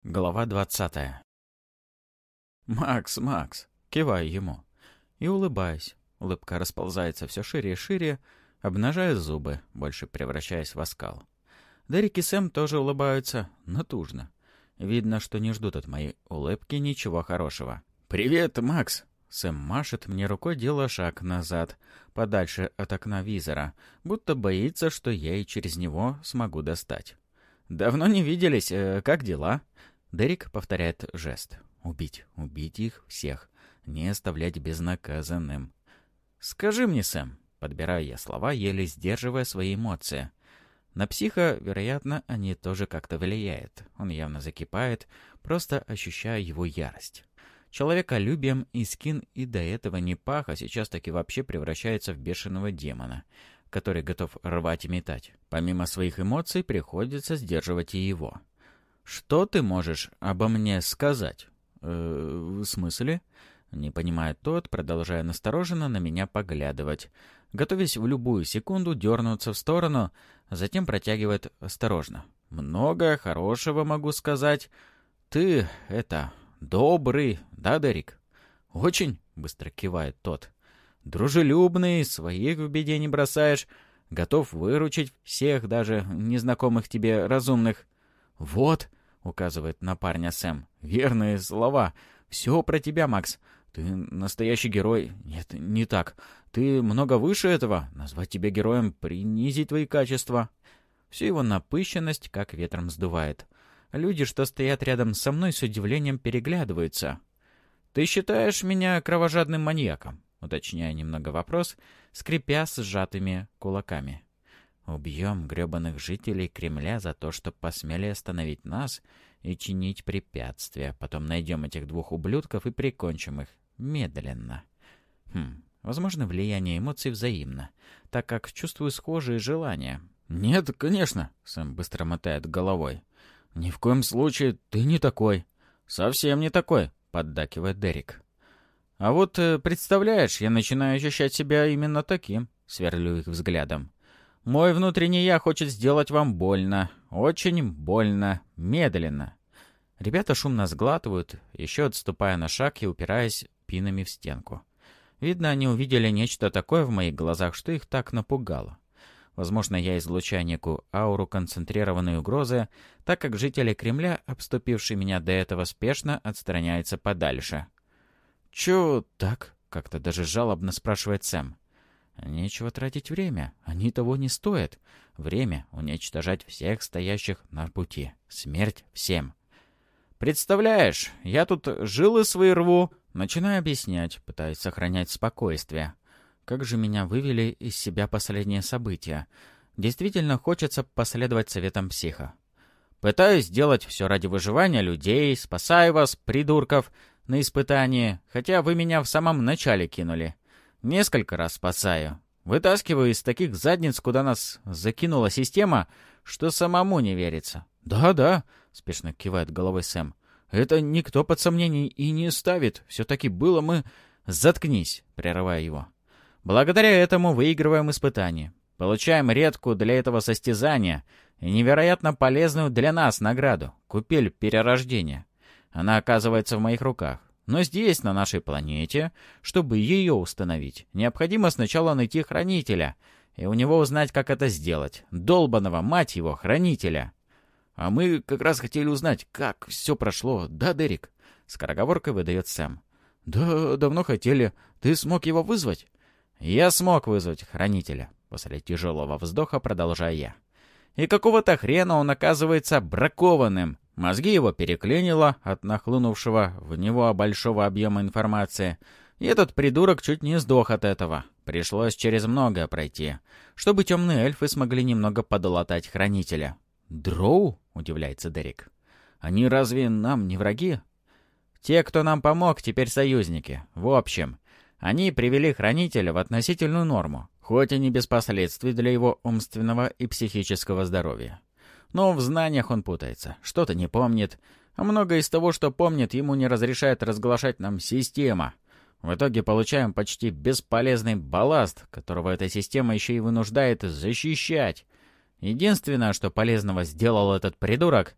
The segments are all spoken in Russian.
Глава 20. «Макс, Макс!» — киваю ему. И улыбаюсь. Улыбка расползается все шире и шире, обнажая зубы, больше превращаясь в оскал. Дерек и Сэм тоже улыбаются, натужно. Видно, что не ждут от моей улыбки ничего хорошего. «Привет, Макс!» Сэм машет мне рукой, делая шаг назад, подальше от окна визора, будто боится, что я и через него смогу достать. «Давно не виделись. Как дела?» Дерек повторяет жест. «Убить. Убить их всех. Не оставлять безнаказанным». «Скажи мне, Сэм», — подбираю я слова, еле сдерживая свои эмоции. На психа, вероятно, они тоже как-то влияют. Он явно закипает, просто ощущая его ярость. Человеколюбием Искин и до этого не пах, а сейчас таки вообще превращается в бешеного демона, который готов рвать и метать. Помимо своих эмоций, приходится сдерживать и его. «Что ты можешь обо мне сказать?» «В смысле?» Не понимает тот, продолжая настороженно на меня поглядывать, готовясь в любую секунду дернуться в сторону, а затем протягивает осторожно. «Много хорошего могу сказать. Ты, добрый, да, Дерек?» «Очень», — быстро кивает тот. «Дружелюбный, своих в беде не бросаешь, готов выручить всех, даже незнакомых тебе разумных». «Вот», — указывает на парня Сэм, — «верные слова. Все про тебя, Макс. Ты настоящий герой. Нет, не так. Ты много выше этого. Назвать тебя героем — принизить твои качества». Всю его напыщенность как ветром сдувает. Люди, что стоят рядом со мной, с удивлением переглядываются. «Ты считаешь меня кровожадным маньяком?» — уточняя немного вопрос, скрипя с сжатыми кулаками. «Убьем гребаных жителей Кремля за то, что посмели остановить нас и чинить препятствия. Потом найдем этих двух ублюдков и прикончим их. Медленно». Возможно, влияние эмоций взаимно, так как чувствую схожие желания. «Нет, конечно», — Сэм быстро мотает головой. «Ни в коем случае ты не такой». «Совсем не такой», — поддакивает Дерек. «А вот, представляешь, я начинаю ощущать себя именно таким», — сверлю их взглядом. «Мой внутренний я хочет сделать вам больно. Очень больно. Медленно». Ребята шумно сглатывают, еще отступая на шаг и упираясь пинами в стенку. Видно, они увидели нечто такое в моих глазах, что их так напугало. Возможно, я излучаю некую ауру концентрированной угрозы, так как жители Кремля, обступившие меня до этого, спешно отстраняются подальше. «Чё так?» — как-то даже жалобно спрашивает Сэм. «Нечего тратить время. Они того не стоят. Время — уничтожать всех стоящих на пути. Смерть всем». «Представляешь, я тут жилы свои рву». Начинаю объяснять, пытаясь сохранять спокойствие. Как же меня вывели из себя последние события. Действительно хочется последовать советам психа. Пытаюсь сделать все ради выживания людей, спасаю вас, придурков, на испытании, хотя вы меня в самом начале кинули. Несколько раз спасаю. Вытаскиваю из таких задниц, куда нас закинула система, что самому не верится. «Да-да», — спешно кивает головой Сэм. «Это никто под сомнение и не ставит. Все-таки было мы...» «Заткнись», — прерывая его. «Благодаря этому выигрываем испытание. Получаем редкую для этого состязания и невероятно полезную для нас награду — купель перерождения. Она оказывается в моих руках. Но здесь, на нашей планете, чтобы ее установить, необходимо сначала найти хранителя и у него узнать, как это сделать. Долбаного, мать его, хранителя». «А мы как раз хотели узнать, как все прошло, да, Дерек?» — скороговоркой выдает Сэм. «Да, давно хотели. Ты смог его вызвать?» «Я смог вызвать хранителя», — после тяжелого вздоха продолжаю я. «И какого-то хрена он оказывается бракованным. Мозги его переклинило от нахлынувшего в него большого объема информации. И этот придурок чуть не сдох от этого. Пришлось через многое пройти, чтобы темные эльфы смогли немного подолатать хранителя». «Дроу?» — удивляется Дерек. «Они разве нам не враги?» «Те, кто нам помог, теперь союзники. В общем, они привели хранителя в относительную норму, хоть и не без последствий для его умственного и психического здоровья. Но в знаниях он путается, что-то не помнит, а многое из того, что помнит, ему не разрешает разглашать нам система. В итоге получаем почти бесполезный балласт, которого эта система еще и вынуждает защищать. Единственное, что полезного сделал этот придурок,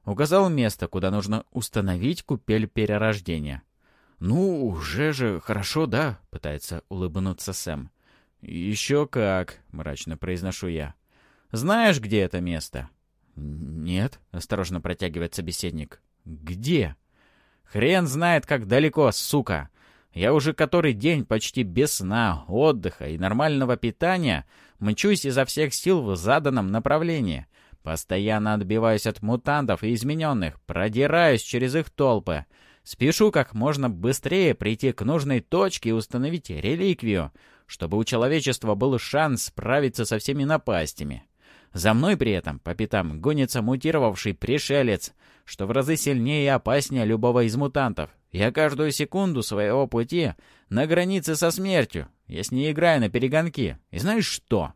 Указал место, куда нужно установить купель перерождения. «Ну, уже же хорошо, да?» — пытается улыбнуться Сэм. «Еще как!» — мрачно произношу я. «Знаешь, где это место?» «Нет», — осторожно протягивает собеседник. «Где?» «Хрен знает, как далеко, сука! Я уже который день почти без сна, отдыха и нормального питания мчусь изо всех сил в заданном направлении. Постоянно отбиваюсь от мутантов и измененных, продираюсь через их толпы. Спешу как можно быстрее прийти к нужной точке и установить реликвию, чтобы у человечества был шанс справиться со всеми напастями. За мной при этом по пятам гонится мутировавший пришелец, что в разы сильнее и опаснее любого из мутантов. Я каждую секунду своего пути на границе со смертью. Я с ней играю на перегонки. И знаешь что?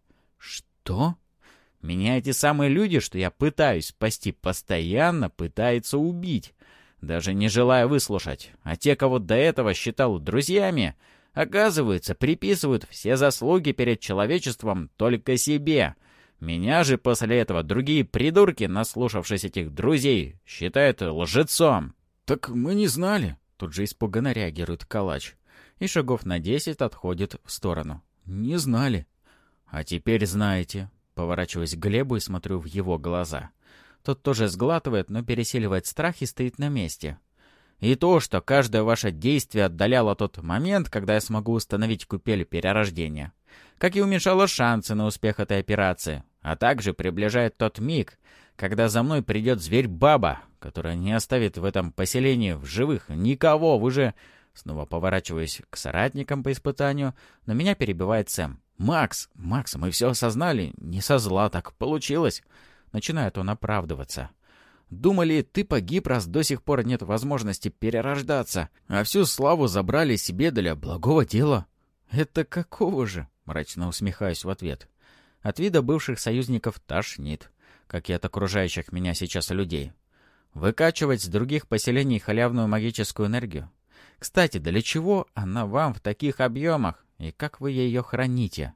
Что? Меня эти самые люди, что я пытаюсь спасти, постоянно пытаются убить, даже не желая выслушать. А те, кого до этого считал друзьями, оказывается, приписывают все заслуги перед человечеством только себе. Меня же после этого другие придурки, наслушавшись этих друзей, считают лжецом. «Так мы не знали», — тут же испуганно реагирует Калач. И шагов на 10 отходит в сторону. «Не знали». «А теперь знаете». Поворачиваюсь к Глебу и смотрю в его глаза. Тот тоже сглатывает, но пересиливает страх и стоит на месте. И то, что каждое ваше действие отдаляло тот момент, когда я смогу установить купель перерождения, как и уменьшало шансы на успех этой операции, а также приближает тот миг, когда за мной придет зверь-баба, которая не оставит в этом поселении в живых никого. Вы же... Снова поворачиваюсь к соратникам по испытанию, но меня перебивает Сэм. «Макс, мы все осознали. Не со зла так получилось». Начинает он оправдываться. «Думали, ты погиб, раз до сих пор нет возможности перерождаться, а всю славу забрали себе для благого дела». «Это какого же?» — мрачно усмехаюсь в ответ. От вида бывших союзников тошнит, как и от окружающих меня сейчас людей. Выкачивать с других поселений халявную магическую энергию? Кстати, для чего она вам в таких объемах, и как вы ее храните?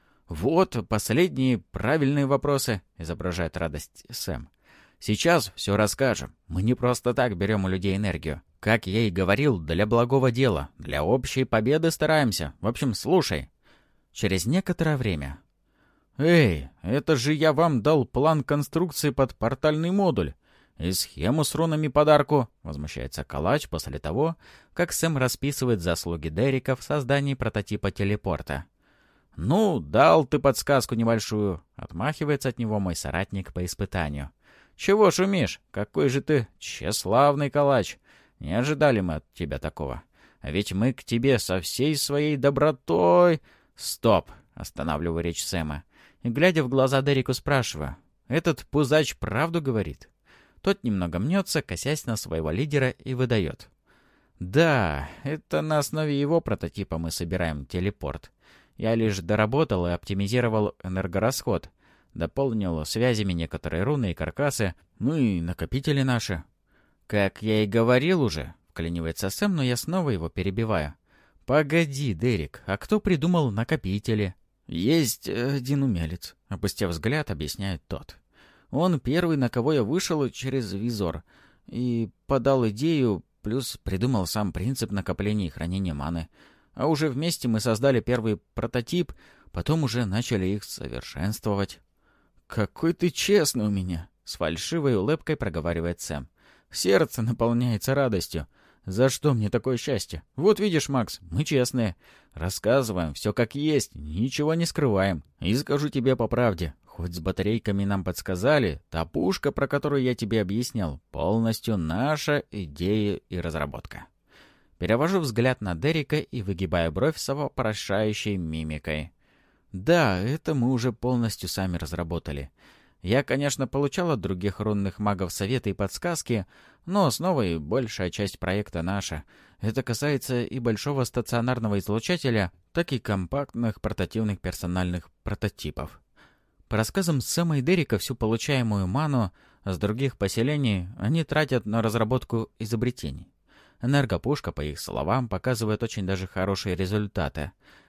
«Вот последние правильные вопросы», — изображает радость Сэм. «Сейчас все расскажем. Мы не просто так берем у людей энергию. Как я и говорил, для благого дела, для общей победы стараемся. В общем, слушай». Через некоторое время. «Эй, это же я вам дал план конструкции под портальный модуль. И схему с рунами подарку», — возмущается Калач после того, как Сэм расписывает заслуги Дерека в создании прототипа телепорта. «Ну, дал ты подсказку небольшую», — отмахивается от него мой соратник по испытанию. «Чего шумишь? Какой же ты тщеславный, Калач! Не ожидали мы от тебя такого. А ведь мы к тебе со всей своей добротой...» «Стоп!» — останавливаю речь Сэма. И, глядя в глаза Дереку, спрашиваю. «Этот пузач правду говорит?» Тот немного мнется, косясь на своего лидера, и выдает. «Да, это на основе его прототипа мы собираем телепорт. Я лишь доработал и оптимизировал энергорасход, дополнил связями некоторые руны и каркасы, ну и накопители наши». «Как я и говорил уже», — вклинивается Сэм, но я снова его перебиваю. «Погоди, Дерек, а кто придумал накопители?» «Есть один умелец», — опустив взгляд, объясняет тот. «Он первый, на кого я вышел через визор, и подал идею, плюс придумал сам принцип накопления и хранения маны. А уже вместе мы создали первый прототип, потом уже начали их совершенствовать». «Какой ты честный у меня!» — с фальшивой улыбкой проговаривает Сэм. «Сердце наполняется радостью. За что мне такое счастье? Вот видишь, Макс, мы честные. Рассказываем все как есть, ничего не скрываем. И скажу тебе по правде, хоть с батарейками нам подсказали, та пушка, про которую я тебе объяснял, полностью наша идея и разработка». Перевожу взгляд на Дерека и выгибаю бровь с вопрошающей мимикой. «Да, это мы уже полностью сами разработали. Я, конечно, получал от других рунных магов советы и подсказки, но основа и большая часть проекта наша. Это касается и большого стационарного излучателя, так и компактных портативных персональных прототипов». По рассказам Сэма и Дерека, всю получаемую ману с других поселений они тратят на разработку изобретений. Энергопушка, по их словам, показывает очень даже хорошие результаты.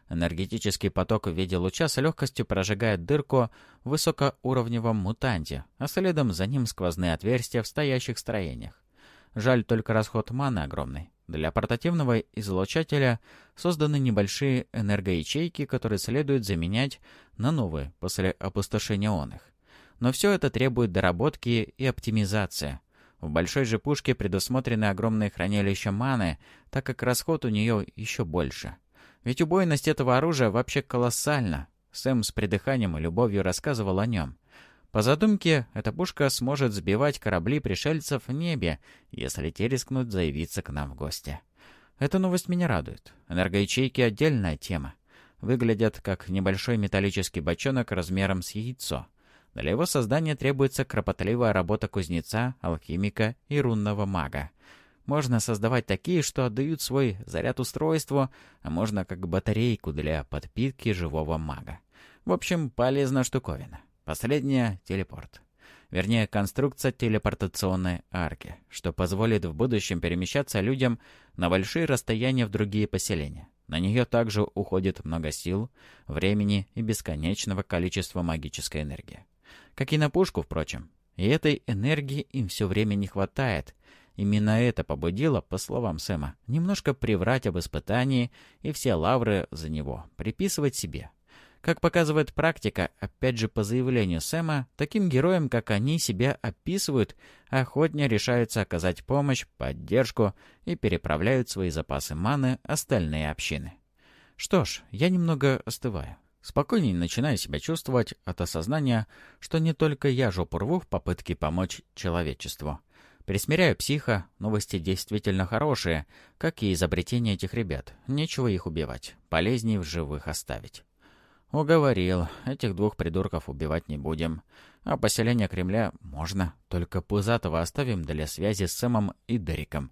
Энергетический поток в виде луча с легкостью прожигает дырку в высокоуровневом мутанте, а следом за ним сквозные отверстия в стоящих строениях. Жаль, только расход маны огромный. Для портативного излучателя созданы небольшие энергоячейки, которые следует заменять на новые после опустошения их. Но все это требует доработки и оптимизации. В большой же пушке предусмотрены огромные хранилища маны, так как расход у нее еще больше. Ведь убойность этого оружия вообще колоссальна. Сэм с придыханием и любовью рассказывал о нем. По задумке, эта пушка сможет сбивать корабли пришельцев в небе, если те рискнут заявиться к нам в гости. Эта новость меня радует. Энергоячейки — отдельная тема. Выглядят как небольшой металлический бочонок размером с яйцо. Для его создания требуется кропотливая работа кузнеца, алхимика и рунного мага. Можно создавать такие, что отдают свой заряд устройству, а можно как батарейку для подпитки живого мага. В общем, полезная штуковина. Последняя — телепорт. Вернее, конструкция телепортационной арки, что позволит в будущем перемещаться людям на большие расстояния в другие поселения. На нее также уходит много сил, времени и бесконечного количества магической энергии. Как и на пушку, впрочем. И этой энергии им все время не хватает. Именно это побудило, по словам Сэма, немножко приврать об испытании и все лавры за него приписывать себе. Как показывает практика, опять же по заявлению Сэма, таким героям, как они себя описывают, охотнее решаются оказать помощь, поддержку и переправляют свои запасы маны остальные общины. Что ж, я немного остываю. Спокойнее начинаю себя чувствовать от осознания, что не только я жопу рву в попытке помочь человечеству. Присмиряю психа, новости действительно хорошие, как и изобретение этих ребят. Нечего их убивать, полезнее в живых оставить. Уговорил, этих двух придурков убивать не будем. А поселение Кремля можно, только Пузатого оставим для связи с Сэмом и Дериком.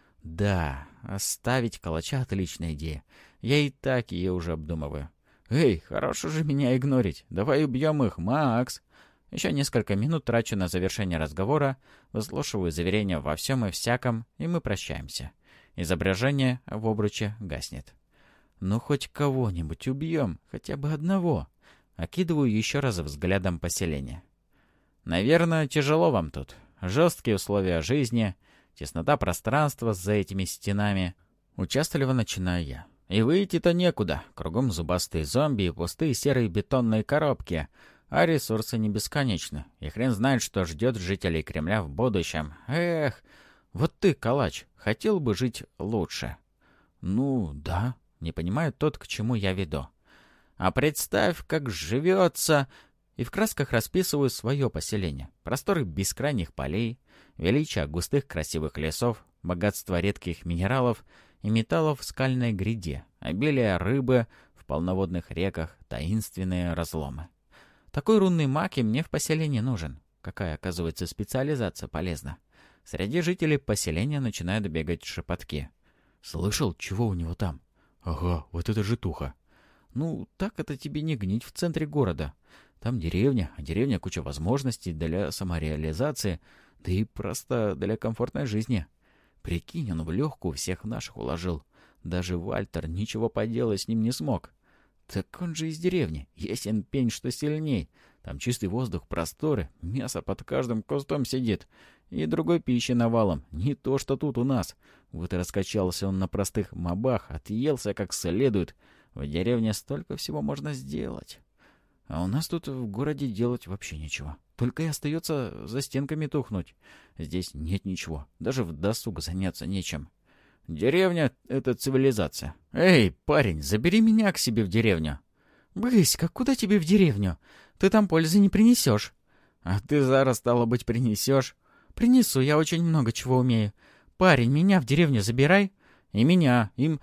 Да, оставить Калача — отличная идея. Я и так ее уже обдумываю. «Эй, хорошо же меня игнорить. Давай убьем их, Макс!» Еще несколько минут трачу на завершение разговора, выслушиваю заверения во всем и всяком, и мы прощаемся. Изображение в обруче гаснет. «Ну, хоть кого-нибудь убьем, хотя бы одного». Окидываю еще раз взглядом поселения. «Наверное, тяжело вам тут. Жесткие условия жизни, теснота пространства за этими стенами». Участливо начинаю я. И выйти-то некуда. Кругом зубастые зомби и пустые серые бетонные коробки. А ресурсы не бесконечны. И хрен знает, что ждет жителей Кремля в будущем. Эх, вот ты, Калач, хотел бы жить лучше. Ну, да, не понимает тот, к чему я веду. А представь, как живется... И в красках расписываю свое поселение. Просторы бескрайних полей, величие густых красивых лесов, богатство редких минералов и металлов в скальной гряде, обилие рыбы в полноводных реках, таинственные разломы. Такой рунный маг и мне в поселении нужен. Какая, оказывается, специализация полезна. Среди жителей поселения начинают бегать шепотки. «Слышал, чего у него там?» «Ага, вот это житуха». «Ну, так это тебе не гнить в центре города. Там деревня, а деревня куча возможностей для самореализации, да и просто для комфортной жизни. Прикинь, он в легкую всех наших уложил. Даже Вальтер ничего поделать с ним не смог. Так он же из деревни, ясен пень, что сильней. Там чистый воздух, просторы, мясо под каждым кустом сидит. И другой пищи навалом, не то что тут у нас. Вот и раскачался он на простых мобах, отъелся как следует. В деревне столько всего можно сделать. А у нас тут в городе делать вообще нечего. Только и остается за стенками тухнуть. Здесь нет ничего. Даже в досуг заняться нечем. Деревня — это цивилизация. Эй, парень, забери меня к себе в деревню. Быська, куда тебе в деревню? Ты там пользы не принесешь. А ты, Зара, стало быть, принесешь? Принесу, я очень много чего умею. Парень, меня в деревню забирай. И меня, им...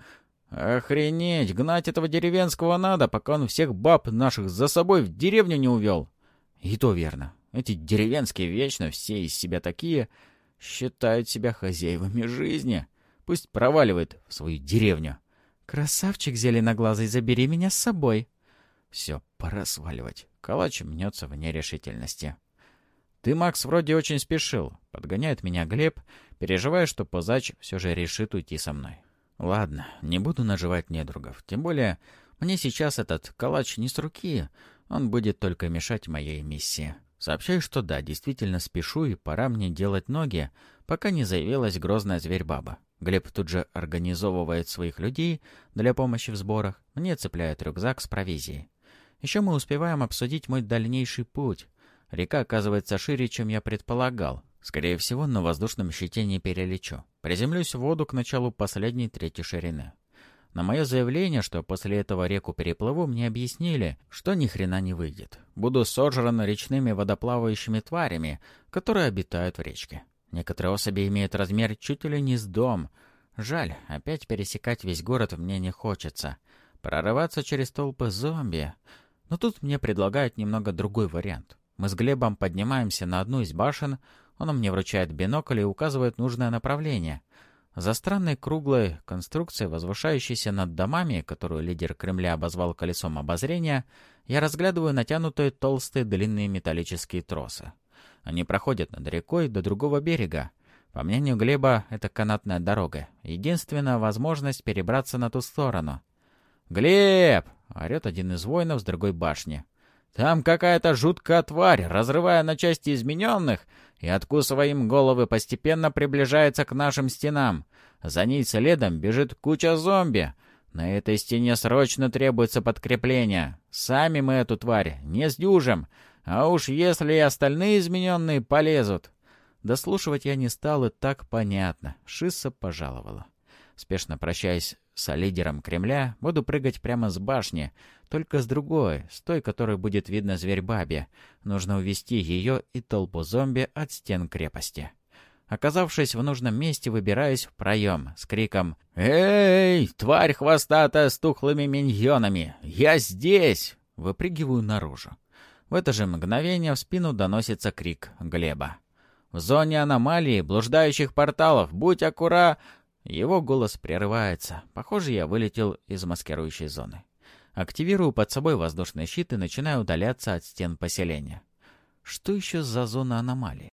Охренеть, гнать этого деревенского надо, пока он всех баб наших за собой в деревню не увел. И то верно. Эти деревенские вечно все из себя такие, считают себя хозяевами жизни. Пусть проваливает в свою деревню. Красавчик зеленоглазый, забери меня с собой. Все, пора сваливать. Калач мнется в нерешительности. Ты, Макс, вроде очень спешил. Подгоняет меня Глеб, переживая, что Пузач все же решит уйти со мной. Ладно, не буду наживать недругов. Тем более, Мне сейчас этот калач не с руки, он будет только мешать моей миссии. Сообщаю, что да, действительно спешу, и пора мне делать ноги, пока не заявилась грозная зверь-баба. Глеб тут же организовывает своих людей для помощи в сборах, мне цепляет рюкзак с провизией. Еще мы успеваем обсудить мой дальнейший путь. Река оказывается шире, чем я предполагал. Скорее всего, на воздушном щите не перелечу. Приземлюсь в воду к началу последней трети ширины. На мое заявление, что после этого реку переплыву, мне объяснили, что ни хрена не выйдет. Буду сожран речными водоплавающими тварями, которые обитают в речке. Некоторые особи имеют размер чуть ли не с дом. Жаль, опять пересекать весь город мне не хочется. Прорываться через толпы зомби. Но тут мне предлагают немного другой вариант. Мы с Глебом поднимаемся на одну из башен, он мне вручает бинокль и указывает нужное направление. За странной круглой конструкцией, возвышающейся над домами, которую лидер Кремля обозвал колесом обозрения, я разглядываю натянутые толстые длинные металлические тросы. Они проходят над рекой до другого берега. По мнению Глеба, это канатная дорога. Единственная возможность перебраться на ту сторону. «Глеб!» — орет один из воинов с другой башни. «Там какая-то жуткая тварь, разрывая на части измененных и откусывая им головы, постепенно приближается к нашим стенам. За ней следом бежит куча зомби. На этой стене срочно требуется подкрепление. Сами мы эту тварь не сдюжим, а уж если и остальные измененные полезут». Дослушивать я не стал, и так понятно. Шисса пожаловала. Спешно прощаясь с лидером Кремля, буду прыгать прямо с башни, только с другой, с той, которой будет видно зверь-бабе. Нужно увести ее и толпу зомби от стен крепости. Оказавшись в нужном месте, выбираюсь в проем с криком «Эй, тварь хвостатая с тухлыми миньонами! Я здесь!» Выпрыгиваю наружу. В это же мгновение в спину доносится крик Глеба. «В зоне аномалии, блуждающих порталов, будь аккура...» Его голос прерывается. Похоже, я вылетел из маскирующей зоны. Активирую под собой воздушный щит и начинаю удаляться от стен поселения. Что еще за зона аномалии?